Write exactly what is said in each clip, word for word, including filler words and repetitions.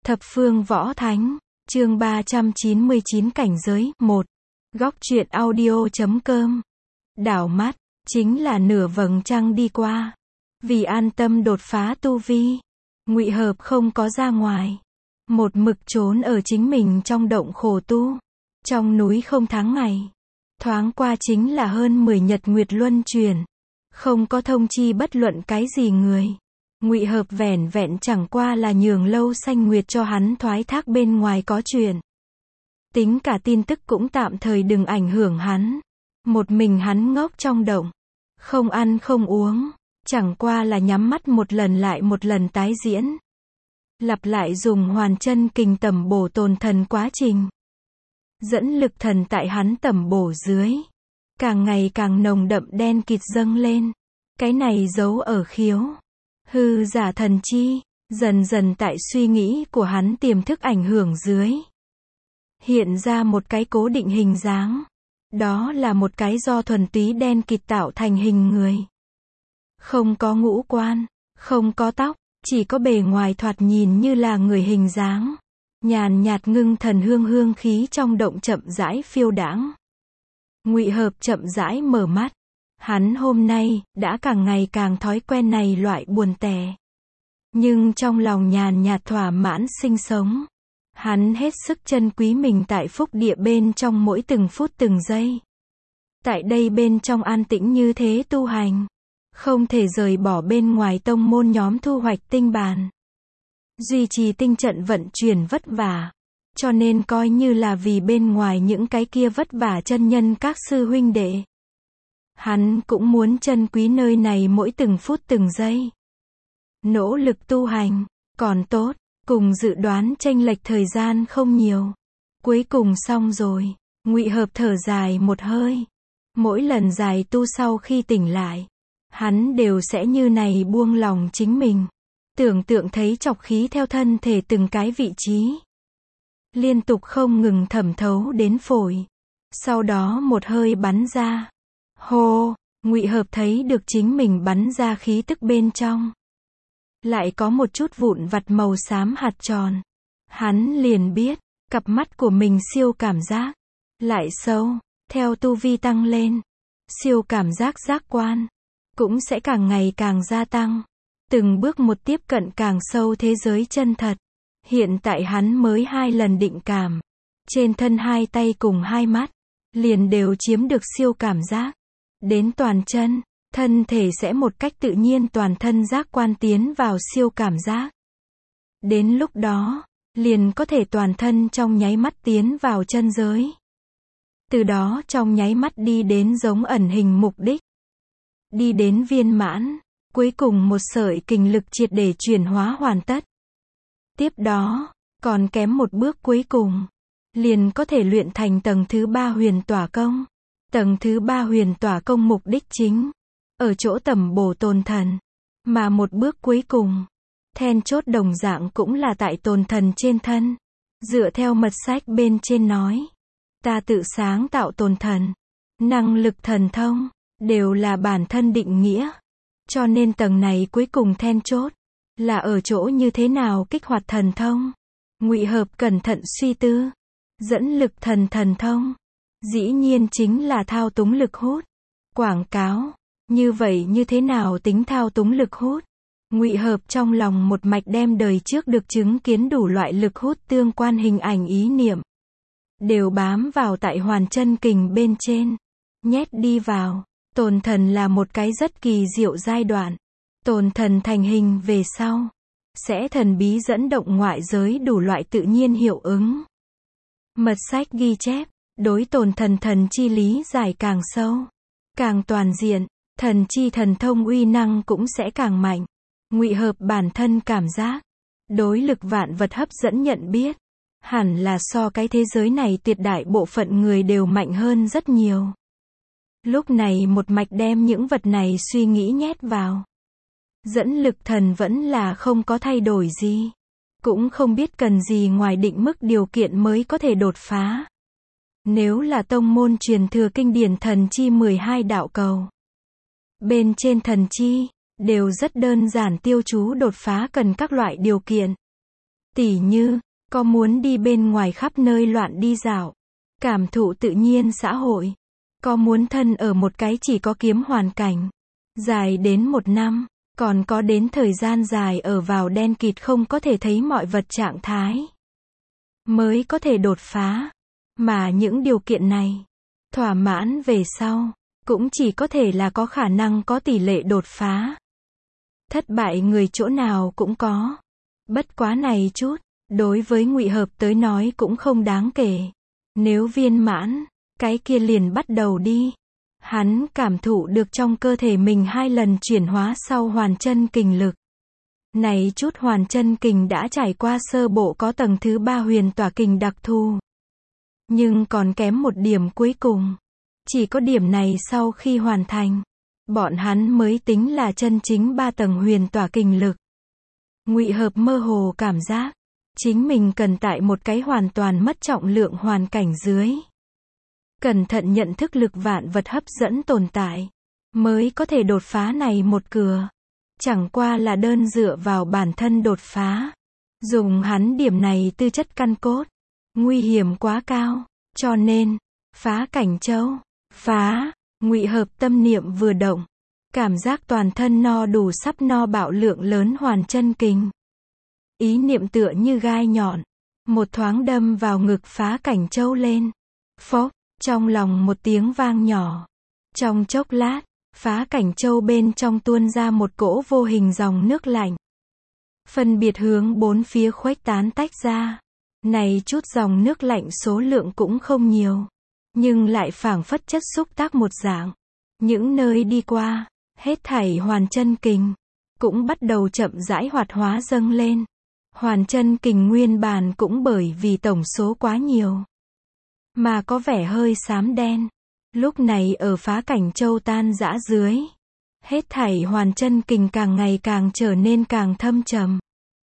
Thập phương võ thánh, chương ba trăm chín mươi chín cảnh giới, một. Góc truyện audio chấm com. Đảo mắt, chính là nửa vầng trăng đi qua. Vì an tâm đột phá tu vi, Ngụy Hợp không có ra ngoài. Một mực trốn ở chính mình trong động khổ tu. Trong núi không tháng ngày. Thoáng qua chính là hơn mười nhật nguyệt luân chuyển. Không có thông chi bất luận cái gì người. Ngụy Hợp vẻn vẹn chẳng qua là nhường Lâu Xanh Nguyệt cho hắn thoái thác bên ngoài có chuyện. Tính cả tin tức cũng tạm thời đừng ảnh hưởng hắn. Một mình hắn ngốc trong động. Không ăn không uống. Chẳng qua là nhắm mắt một lần lại một lần tái diễn. Lặp lại dùng hoàn chân kình tẩm bổ tồn thần quá trình. Dẫn lực thần tại hắn tẩm bổ dưới. Càng ngày càng nồng đậm đen kịt dâng lên. Cái này giấu ở khiếu. Hư giả thần chi, dần dần tại suy nghĩ của hắn tiềm thức ảnh hưởng dưới. Hiện ra một cái cố định hình dáng. Đó là một cái do thuần túy đen kịt tạo thành hình người. Không có ngũ quan, không có tóc, chỉ có bề ngoài thoạt nhìn như là người hình dáng. Nhàn nhạt ngưng thần hương hương khí trong động chậm rãi phiêu đãng. Ngụy Hợp chậm rãi mở mắt. Hắn hôm nay, đã càng ngày càng thói quen này loại buồn tẻ. Nhưng trong lòng nhàn nhạt thỏa mãn sinh sống. Hắn hết sức trân quý mình tại phúc địa bên trong mỗi từng phút từng giây. Tại đây bên trong an tĩnh như thế tu hành. Không thể rời bỏ bên ngoài tông môn nhóm thu hoạch tinh bàn. Duy trì tinh trận vận chuyển vất vả. Cho nên coi như là vì bên ngoài những cái kia vất vả chân nhân các sư huynh đệ. Hắn cũng muốn trân quý nơi này mỗi từng phút từng giây. Nỗ lực tu hành, còn tốt, cùng dự đoán chênh lệch thời gian không nhiều. Cuối cùng xong rồi, Ngụy Hợp thở dài một hơi. Mỗi lần dài tu sau khi tỉnh lại, hắn đều sẽ như này buông lòng chính mình. Tưởng tượng thấy trọc khí theo thân thể từng cái vị trí. Liên tục không ngừng thẩm thấu đến phổi. Sau đó một hơi bắn ra. Hô, Ngụy Hợp thấy được chính mình bắn ra khí tức bên trong. Lại có một chút vụn vặt màu xám hạt tròn. Hắn liền biết, cặp mắt của mình siêu cảm giác. Lại sâu, theo tu vi tăng lên. Siêu cảm giác giác quan. Cũng sẽ càng ngày càng gia tăng. Từng bước một tiếp cận càng sâu thế giới chân thật. Hiện tại hắn mới hai lần định cảm. Trên thân hai tay cùng hai mắt. Liền đều chiếm được siêu cảm giác. Đến toàn chân, thân thể sẽ một cách tự nhiên toàn thân giác quan tiến vào siêu cảm giác. Đến lúc đó, liền có thể toàn thân trong nháy mắt tiến vào chân giới. Từ đó trong nháy mắt đi đến giống ẩn hình mục đích. Đi đến viên mãn, cuối cùng một sợi kình lực triệt để chuyển hóa hoàn tất. Tiếp đó, còn kém một bước cuối cùng, liền có thể luyện thành tầng thứ ba huyền tỏa công. Tầng thứ ba huyền tỏa công mục đích chính, ở chỗ tẩm bổ tồn thần. Mà một bước cuối cùng, then chốt đồng dạng cũng là tại tồn thần trên thân. Dựa theo mật sách bên trên nói, ta tự sáng tạo tồn thần, năng lực thần thông, đều là bản thân định nghĩa. Cho nên tầng này cuối cùng then chốt, là ở chỗ như thế nào kích hoạt thần thông. Ngụy Hợp cẩn thận suy tư, dẫn lực thần thần thông. Dĩ nhiên chính là thao túng lực hút. Quảng cáo. Như vậy như thế nào tính thao túng lực hút? Ngụy Hợp trong lòng một mạch đem đời trước được chứng kiến đủ loại lực hút tương quan hình ảnh ý niệm. Đều bám vào tại hoàn chân kình bên trên. Nhét đi vào. Tồn thần là một cái rất kỳ diệu giai đoạn. Tồn thần thành hình về sau. Sẽ thần bí dẫn động ngoại giới đủ loại tự nhiên hiệu ứng. Mật sách ghi chép. Đối tồn thần thần chi lý giải càng sâu, càng toàn diện, thần chi thần thông uy năng cũng sẽ càng mạnh. Ngụy Hợp bản thân cảm giác, đối lực vạn vật hấp dẫn nhận biết, hẳn là so cái thế giới này tuyệt đại bộ phận người đều mạnh hơn rất nhiều. Lúc này một mạch đem những vật này suy nghĩ nhét vào. Dẫn lực thần vẫn là không có thay đổi gì, cũng không biết cần gì ngoài định mức điều kiện mới có thể đột phá. Nếu là tông môn truyền thừa kinh điển thần chi mười hai đạo cầu. Bên trên thần chi, đều rất đơn giản tiêu chú đột phá cần các loại điều kiện. Tỉ như, có muốn đi bên ngoài khắp nơi loạn đi dạo, cảm thụ tự nhiên xã hội, có muốn thân ở một cái chỉ có kiếm hoàn cảnh, dài đến một năm, còn có đến thời gian dài ở vào đen kịt không có thể thấy mọi vật trạng thái, mới có thể đột phá. Mà những điều kiện này, thỏa mãn về sau, cũng chỉ có thể là có khả năng có tỷ lệ đột phá. Thất bại người chỗ nào cũng có. Bất quá này chút, đối với Ngụy Hợp tới nói cũng không đáng kể. Nếu viên mãn, cái kia liền bắt đầu đi. Hắn cảm thụ được trong cơ thể mình hai lần chuyển hóa sau hoàn chân kình lực. Này chút hoàn chân kình đã trải qua sơ bộ có tầng thứ ba huyền tỏa kình đặc thù. Nhưng còn kém một điểm cuối cùng. Chỉ có điểm này sau khi hoàn thành, bọn hắn mới tính là chân chính ba tầng huyền tỏa kình lực. Ngụy Hợp mơ hồ cảm giác, chính mình cần tại một cái hoàn toàn mất trọng lượng hoàn cảnh dưới. Cẩn thận nhận thức lực vạn vật hấp dẫn tồn tại, mới có thể đột phá này một cửa. Chẳng qua là đơn dựa vào bản thân đột phá. Dùng hắn điểm này tư chất căn cốt, nguy hiểm quá cao, cho nên, phá cảnh châu, phá, Ngụy Hợp tâm niệm vừa động, cảm giác toàn thân no đủ sắp no bạo lượng lớn hoàn chân kình. Ý niệm tựa như gai nhọn, một thoáng đâm vào ngực phá cảnh châu lên. Phốc, trong lòng một tiếng vang nhỏ. Trong chốc lát, phá cảnh châu bên trong tuôn ra một cỗ vô hình dòng nước lạnh. Phân biệt hướng bốn phía khuếch tán tách ra. Này chút dòng nước lạnh số lượng cũng không nhiều, nhưng lại phảng phất chất xúc tác một dạng. Những nơi đi qua, hết thảy hoàn chân kình, cũng bắt đầu chậm rãi hoạt hóa dâng lên. Hoàn chân kình nguyên bản cũng bởi vì tổng số quá nhiều, mà có vẻ hơi xám đen. Lúc này ở phá cảnh châu tan rã dưới, hết thảy hoàn chân kình càng ngày càng trở nên càng thâm trầm.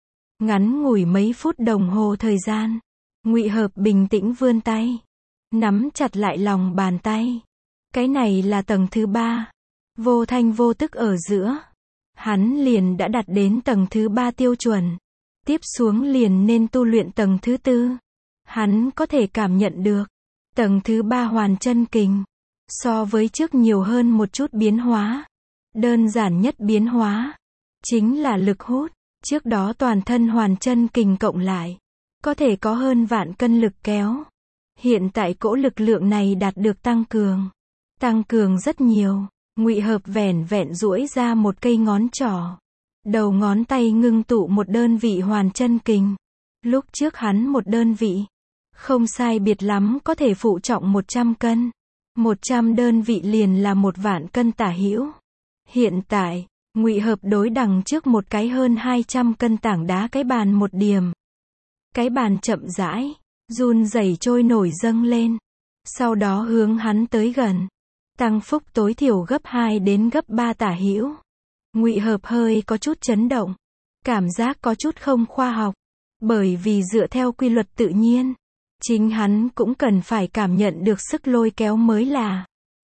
Ngắn ngủi mấy phút đồng hồ thời gian, Ngụy Hợp bình tĩnh vươn tay, nắm chặt lại lòng bàn tay. Cái này là tầng thứ ba, vô thanh vô tức ở giữa, hắn liền đã đạt đến tầng thứ ba tiêu chuẩn. Tiếp xuống liền nên tu luyện tầng thứ tư. Hắn có thể cảm nhận được, tầng thứ ba hoàn chân kình, so với trước nhiều hơn một chút biến hóa. Đơn giản nhất biến hóa, chính là lực hút. Trước đó toàn thân hoàn chân kình cộng lại, có thể có hơn vạn cân lực kéo. Hiện tại cỗ lực lượng này đạt được tăng cường. Tăng cường rất nhiều. Ngụy Hợp vẻn vẹn duỗi ra một cây ngón trỏ. Đầu ngón tay ngưng tụ một đơn vị hoàn chân kình. Lúc trước hắn một đơn vị, không sai biệt lắm có thể phụ trọng một trăm cân. một trăm đơn vị liền là một vạn cân tả hữu. Hiện tại, Ngụy Hợp đối đằng trước một cái hơn hai trăm cân tảng đá cái bàn một điểm. Cái bàn chậm rãi, run rẩy trôi nổi dâng lên. Sau đó hướng hắn tới gần. Tăng phúc tối thiểu gấp hai đến gấp ba tả hữu. Ngụy Hợp hơi có chút chấn động. Cảm giác có chút không khoa học. Bởi vì dựa theo quy luật tự nhiên, chính hắn cũng cần phải cảm nhận được sức lôi kéo mới là.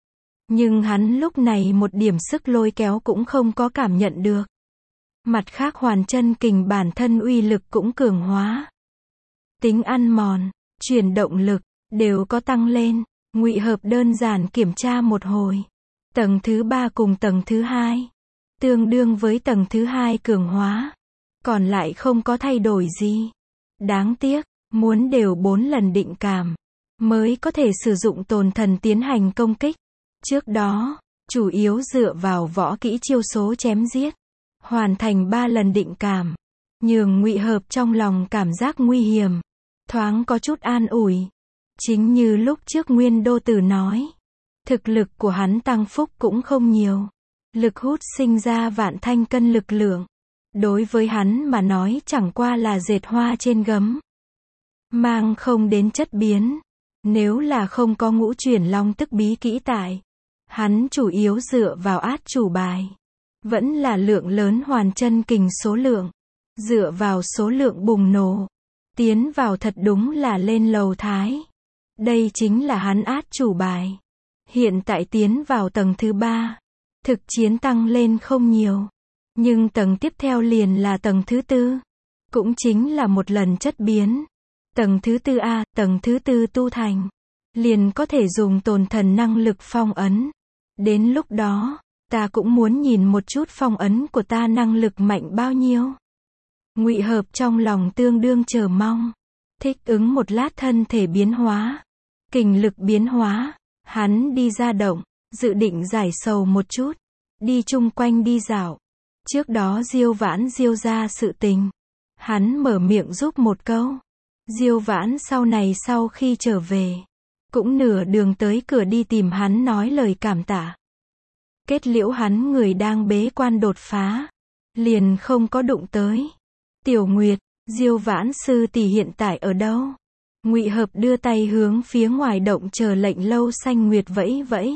Nhưng hắn lúc này một điểm sức lôi kéo cũng không có cảm nhận được. Mặt khác hoàn chân kình bản thân uy lực cũng cường hóa. Tính ăn mòn, chuyển động lực, đều có tăng lên. Ngụy Hợp đơn giản kiểm tra một hồi. Tầng thứ ba cùng tầng thứ hai, tương đương với tầng thứ hai cường hóa. Còn lại không có thay đổi gì. Đáng tiếc, muốn đều bốn lần định cảm, mới có thể sử dụng tồn thần tiến hành công kích. Trước đó, chủ yếu dựa vào võ kỹ chiêu số chém giết, hoàn thành ba lần định cảm, nhường Ngụy Hợp trong lòng cảm giác nguy hiểm, thoáng có chút an ủi. Chính như lúc trước Nguyên Đô Tử nói, thực lực của hắn tăng phúc cũng không nhiều, lực hút sinh ra vạn thanh cân lực lượng, đối với hắn mà nói chẳng qua là dệt hoa trên gấm, mang không đến chất biến. Nếu là không có ngũ chuyển long tức bí kỹ tại, hắn chủ yếu dựa vào át chủ bài, vẫn là lượng lớn hoàn chân kình số lượng, dựa vào số lượng bùng nổ, tiến vào thật đúng là lên lầu thái. Đây chính là hắn át chủ bài. Hiện tại tiến vào tầng thứ ba, thực chiến tăng lên không nhiều, nhưng tầng tiếp theo liền là tầng thứ tư. cũng chính là một lần chất biến. Tầng thứ tư a, tầng thứ tư tu thành, liền có thể dùng tồn thần năng lực phong ấn. Đến lúc đó, ta cũng muốn nhìn một chút phong ấn của ta năng lực mạnh bao nhiêu. Ngụy Hợp trong lòng tương đương chờ mong, thích ứng một lát thân thể biến hóa, kình lực biến hóa, hắn đi ra động, dự định giải sầu một chút, đi chung quanh đi dạo. Trước đó Diêu Vãn Diêu ra sự tình, hắn mở miệng giúp một câu. Diêu Vãn sau này sau khi trở về, cũng nửa đường tới cửa đi tìm hắn nói lời cảm tạ. Kết liễu hắn người đang bế quan đột phá, liền không có đụng tới. Tiểu Nguyệt, Diêu Vãn sư tỷ hiện tại ở đâu? Ngụy Hợp đưa tay hướng phía ngoài động chờ lệnh Lâu Xanh Nguyệt vẫy vẫy.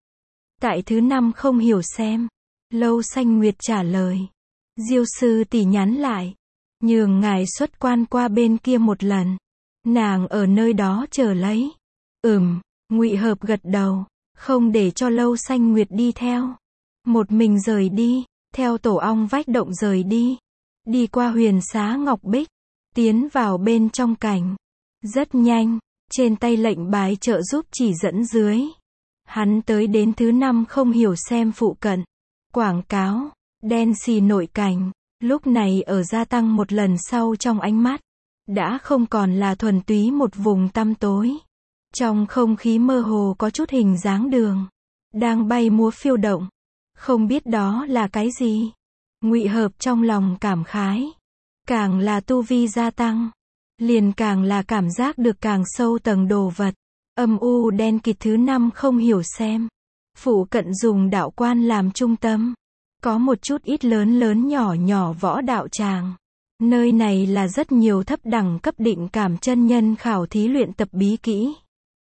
Tại thứ năm không hiểu xem. Lâu Xanh Nguyệt trả lời. Diêu sư tỷ nhắn lại, nhường ngài xuất quan qua bên kia một lần. Nàng ở nơi đó chờ lấy. Ừm, Ngụy Hợp gật đầu, không để cho Lâu Xanh Nguyệt đi theo. Một mình rời đi, theo tổ ong vách động rời đi. Đi qua huyền xá ngọc bích, tiến vào bên trong cảnh. Rất nhanh, trên tay lệnh bài trợ giúp chỉ dẫn dưới. Hắn tới đến thứ năm không hiểu xem phụ cận. Quảng cáo, đen xì nội cảnh, lúc này ở gia tăng một lần sau trong ánh mắt. Đã không còn là thuần túy một vùng tăm tối. Trong không khí mơ hồ có chút hình dáng đường, đang bay múa phiêu động. Không biết đó là cái gì. Ngụy Hợp trong lòng cảm khái. Càng là tu vi gia tăng, liền càng là cảm giác được càng sâu tầng đồ vật. Âm u đen kịt thứ năm không hiểu xem. Phụ cận dùng đạo quan làm trung tâm. Có một chút ít lớn lớn nhỏ nhỏ võ đạo tràng. Nơi này là rất nhiều thấp đẳng cấp định cảm chân nhân khảo thí luyện tập bí kỹ.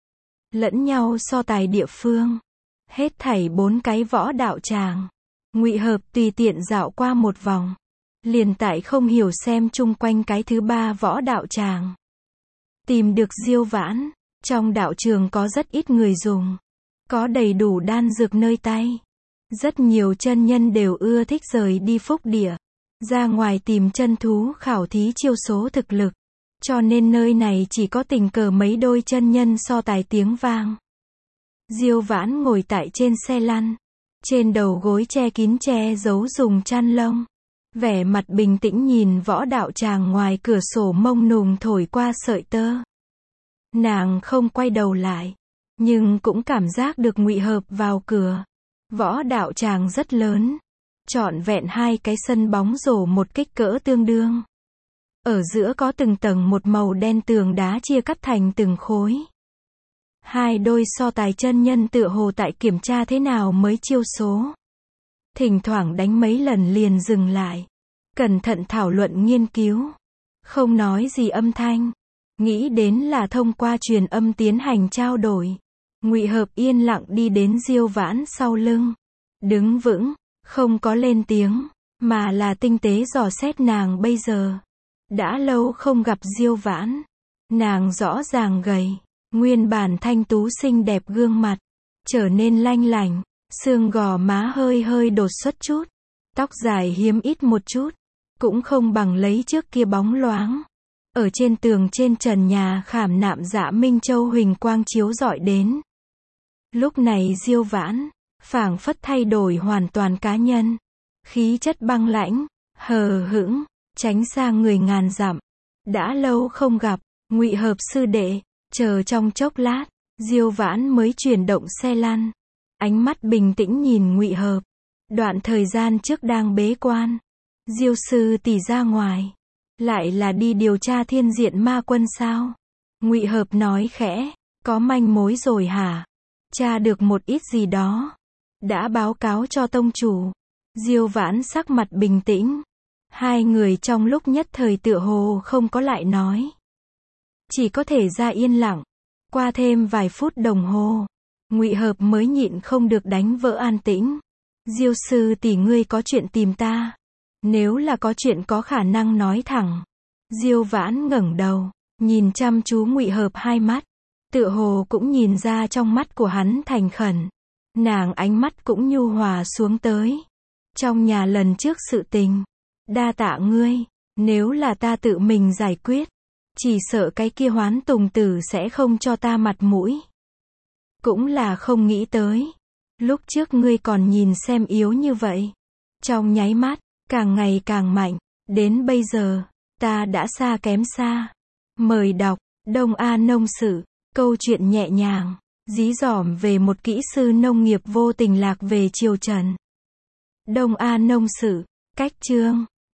Lẫn nhau so tài địa phương. Hết thảy bốn cái võ đạo tràng. Ngụy Hợp tùy tiện dạo qua một vòng. Liền tại không hiểu xem chung quanh cái thứ ba võ đạo tràng. Tìm được Diêu Vãn. Trong đạo trường có rất ít người dùng. Có đầy đủ đan dược nơi tay. Rất nhiều chân nhân đều ưa thích rời đi phúc địa. Ra ngoài tìm chân thú khảo thí chiêu số thực lực. Cho nên nơi này chỉ có tình cờ mấy đôi chân nhân so tài tiếng vang. Diêu Vãn ngồi tại trên xe lăn. Trên đầu gối che kín che giấu dùng chăn lông. Vẻ mặt bình tĩnh nhìn võ đạo tràng ngoài cửa sổ mông nùng thổi qua sợi tơ. Nàng không quay đầu lại. Nhưng cũng cảm giác được Ngụy Hợp vào cửa. Võ đạo tràng rất lớn. Trọn vẹn hai cái sân bóng rổ một kích cỡ tương đương. Ở giữa có từng tầng một màu đen tường đá chia cắt thành từng khối. Hai đôi so tài chân nhân tựa hồ tại kiểm tra thế nào mới chiêu số. Thỉnh thoảng đánh mấy lần liền dừng lại. Cẩn thận thảo luận nghiên cứu. Không nói gì âm thanh. Nghĩ đến là thông qua truyền âm tiến hành trao đổi. Ngụy Hợp yên lặng đi đến Diêu Vãn sau lưng. Đứng vững, không có lên tiếng, mà là tinh tế dò xét nàng bây giờ. Đã lâu không gặp Diêu Vãn. Nàng rõ ràng gầy. Nguyên bản thanh tú xinh đẹp gương mặt. Trở nên lanh lảnh. Xương gò má hơi hơi đột xuất chút. Tóc dài hiếm ít một chút. Cũng không bằng lấy trước kia bóng loáng. Ở trên tường trên trần nhà khảm nạm Dạ Minh Châu huỳnh quang chiếu rọi đến. Lúc này Diêu Vãn, phảng phất thay đổi hoàn toàn cá nhân. Khí chất băng lãnh, hờ hững, tránh xa người ngàn dặm. Đã lâu không gặp, Ngụy Hợp sư đệ, chờ trong chốc lát, Diêu Vãn mới chuyển động xe lăn. Ánh mắt bình tĩnh nhìn Ngụy Hợp. Đoạn thời gian trước đang bế quan. Diêu sư tỷ ra ngoài. Lại là đi điều tra thiên diện ma quân sao? Ngụy Hợp nói khẽ. Có manh mối rồi hả? Tra được một ít gì đó. Đã báo cáo cho tông chủ. Diêu Vãn sắc mặt bình tĩnh. Hai người trong lúc nhất thời tựa hồ không có lại nói. Chỉ có thể ra yên lặng. Qua thêm vài phút đồng hồ. Ngụy Hợp mới nhịn không được đánh vỡ an tĩnh. Diêu sư tỷ ngươi có chuyện tìm ta. Nếu là có chuyện có khả năng nói thẳng. Diêu Vãn ngẩng đầu, nhìn chăm chú Ngụy Hợp hai mắt. Tựa hồ cũng nhìn ra trong mắt của hắn thành khẩn. Nàng ánh mắt cũng nhu hòa xuống tới. Trong nhà lần trước sự tình. Đa tạ ngươi. Nếu là ta tự mình giải quyết, chỉ sợ cái kia Hoán Tùng tử sẽ không cho ta mặt mũi. Cũng là không nghĩ tới. Lúc trước ngươi còn nhìn xem yếu như vậy. Trong nháy mắt, càng ngày càng mạnh. Đến bây giờ, ta đã xa kém xa. Mời đọc, Đông A Nông Sự, câu chuyện nhẹ nhàng, dí dỏm về một kỹ sư nông nghiệp vô tình lạc về triều Trần. Đông A Nông Sự, cách chương.